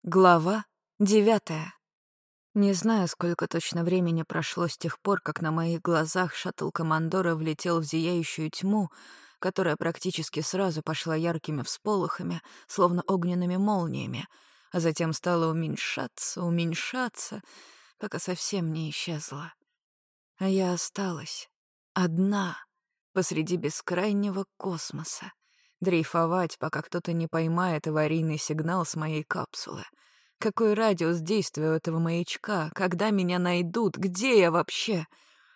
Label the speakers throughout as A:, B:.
A: Глава 9. Не знаю, сколько точно времени прошло с тех пор, как на моих глазах шаттл командора влетел в зияющую тьму, которая практически сразу пошла яркими всполохами, словно огненными молниями, а затем стала уменьшаться, пока совсем не исчезла. А я осталась одна посреди бескрайнего космоса, дрейфовать, пока кто-то не поймает аварийный сигнал с моей капсулы. Какой радиус действия у этого маячка? Когда меня найдут? Где я вообще?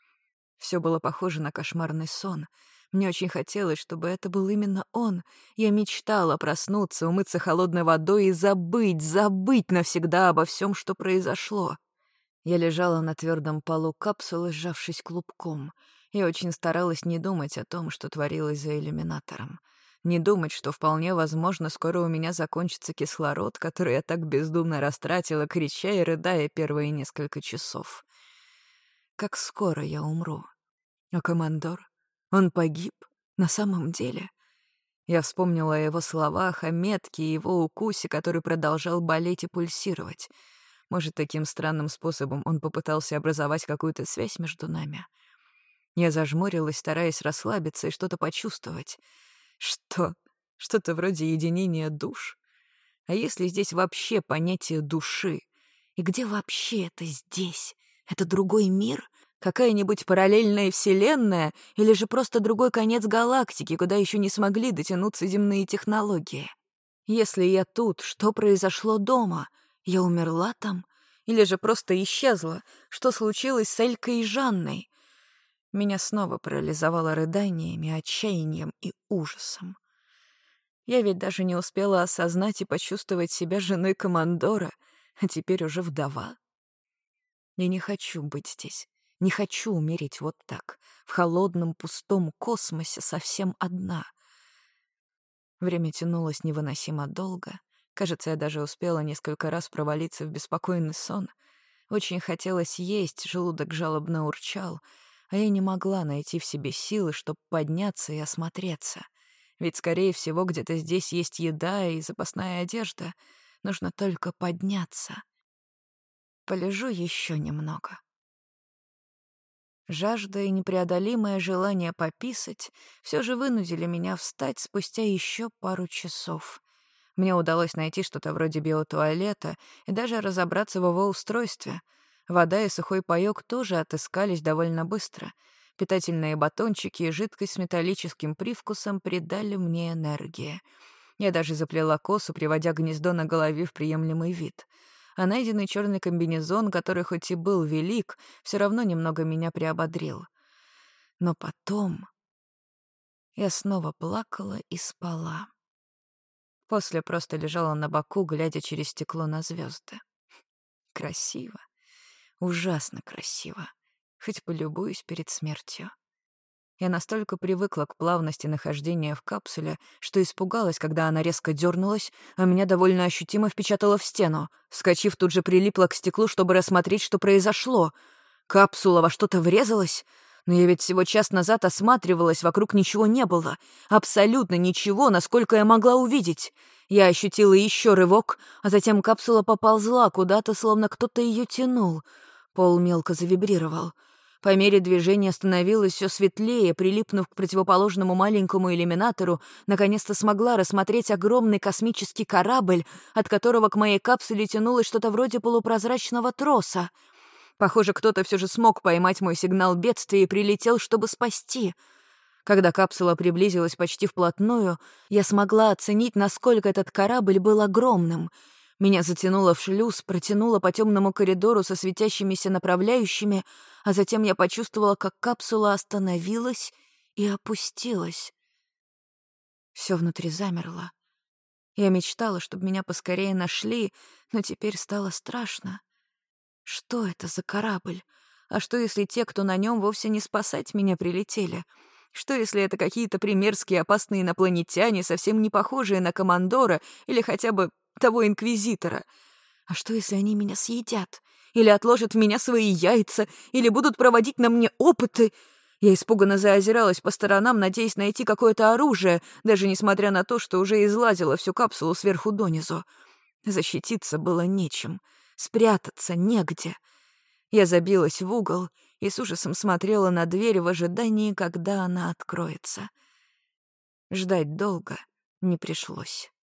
A: Все было похоже на кошмарный сон. Мне очень хотелось, чтобы это был именно он. Я мечтала проснуться, умыться холодной водой и забыть навсегда обо всем, что произошло. Я лежала на твердом полу капсулы, сжавшись клубком. Я очень старалась не думать о том, что творилось за иллюминатором. Не думать, что вполне возможно, скоро у меня закончится кислород, который я так бездумно растратила, крича и рыдая первые несколько часов. Как скоро я умру? А командор? Он погиб? На самом деле? Я вспомнила о его словах, о метке и его укусе, который продолжал болеть и пульсировать. Может, таким странным способом он попытался образовать какую-то связь между нами? Я зажмурилась, стараясь расслабиться и что-то почувствовать. Что? Что-то вроде единения душ? А если здесь вообще понятие души? И где вообще это здесь? Это другой мир? Какая-нибудь параллельная вселенная? Или же просто другой конец галактики, куда еще не смогли дотянуться земные технологии? Если я тут, что произошло дома? Я умерла там? Или же просто исчезла? Что случилось с Элькой и Жанной? Меня снова парализовало рыданиями, отчаянием и ужасом. Я ведь даже не успела осознать и почувствовать себя женой командора, а теперь уже вдова. Я не хочу быть здесь, не хочу умереть вот так, в холодном пустом космосе совсем одна. Время тянулось невыносимо долго. Кажется, я даже успела несколько раз провалиться в беспокойный сон. Очень хотелось есть, желудок жалобно урчал, а я не могла найти в себе силы, чтобы подняться и осмотреться. Ведь, скорее всего, где-то здесь есть еда и запасная одежда. Нужно только подняться. Полежу еще немного. Жажда и непреодолимое желание пописать все же вынудили меня встать спустя еще пару часов. Мне удалось найти что-то вроде биотуалета и даже разобраться в его устройстве. Вода и сухой паёк тоже отыскались довольно быстро. Питательные батончики и жидкость с металлическим привкусом придали мне энергии. Я даже заплела косу, приводя гнездо на голове в приемлемый вид. А найденный черный комбинезон, который хоть и был велик, все равно немного меня приободрил. Но потом я снова плакала и спала. После просто лежала на боку, глядя через стекло на звезды. Красиво. Ужасно красиво. Хоть полюбуюсь перед смертью. Я настолько привыкла к плавности нахождения в капсуле, что испугалась, когда она резко дернулась, а меня довольно ощутимо впечатала в стену. Вскочив, тут же прилипла к стеклу, чтобы рассмотреть, что произошло. Капсула во что-то врезалась? Но я ведь всего час назад осматривалась, вокруг ничего не было. Абсолютно ничего, насколько я могла увидеть. Я ощутила еще рывок, а затем капсула поползла куда-то, словно кто-то ее тянул. Пол мелко завибрировал. По мере движения становилось все светлее, прилипнув к противоположному маленькому иллюминатору, наконец-то смогла рассмотреть огромный космический корабль, от которого к моей капсуле тянулось что-то вроде полупрозрачного троса. Похоже, кто-то все же смог поймать мой сигнал бедствия и прилетел, чтобы спасти. Когда капсула приблизилась почти вплотную, я смогла оценить, насколько этот корабль был огромным. Меня затянуло в шлюз, протянуло по темному коридору со светящимися направляющими, а затем я почувствовала, как капсула остановилась и опустилась. Все внутри замерло. Я мечтала, чтобы меня поскорее нашли, но теперь стало страшно. Что это за корабль? А что, если те, кто на нем, вовсе не спасать меня прилетели? Что, если это какие-то примерские опасные инопланетяне, совсем не похожие на командора или хотя бы того инквизитора? А что, если они меня съедят? Или отложат в меня свои яйца? Или будут проводить на мне опыты? Я испуганно заозиралась по сторонам, надеясь найти какое-то оружие, даже несмотря на то, что уже излазила всю капсулу сверху донизу. Защититься было нечем, спрятаться негде. Я забилась в угол и с ужасом смотрела на дверь в ожидании, когда она откроется. Ждать долго не пришлось.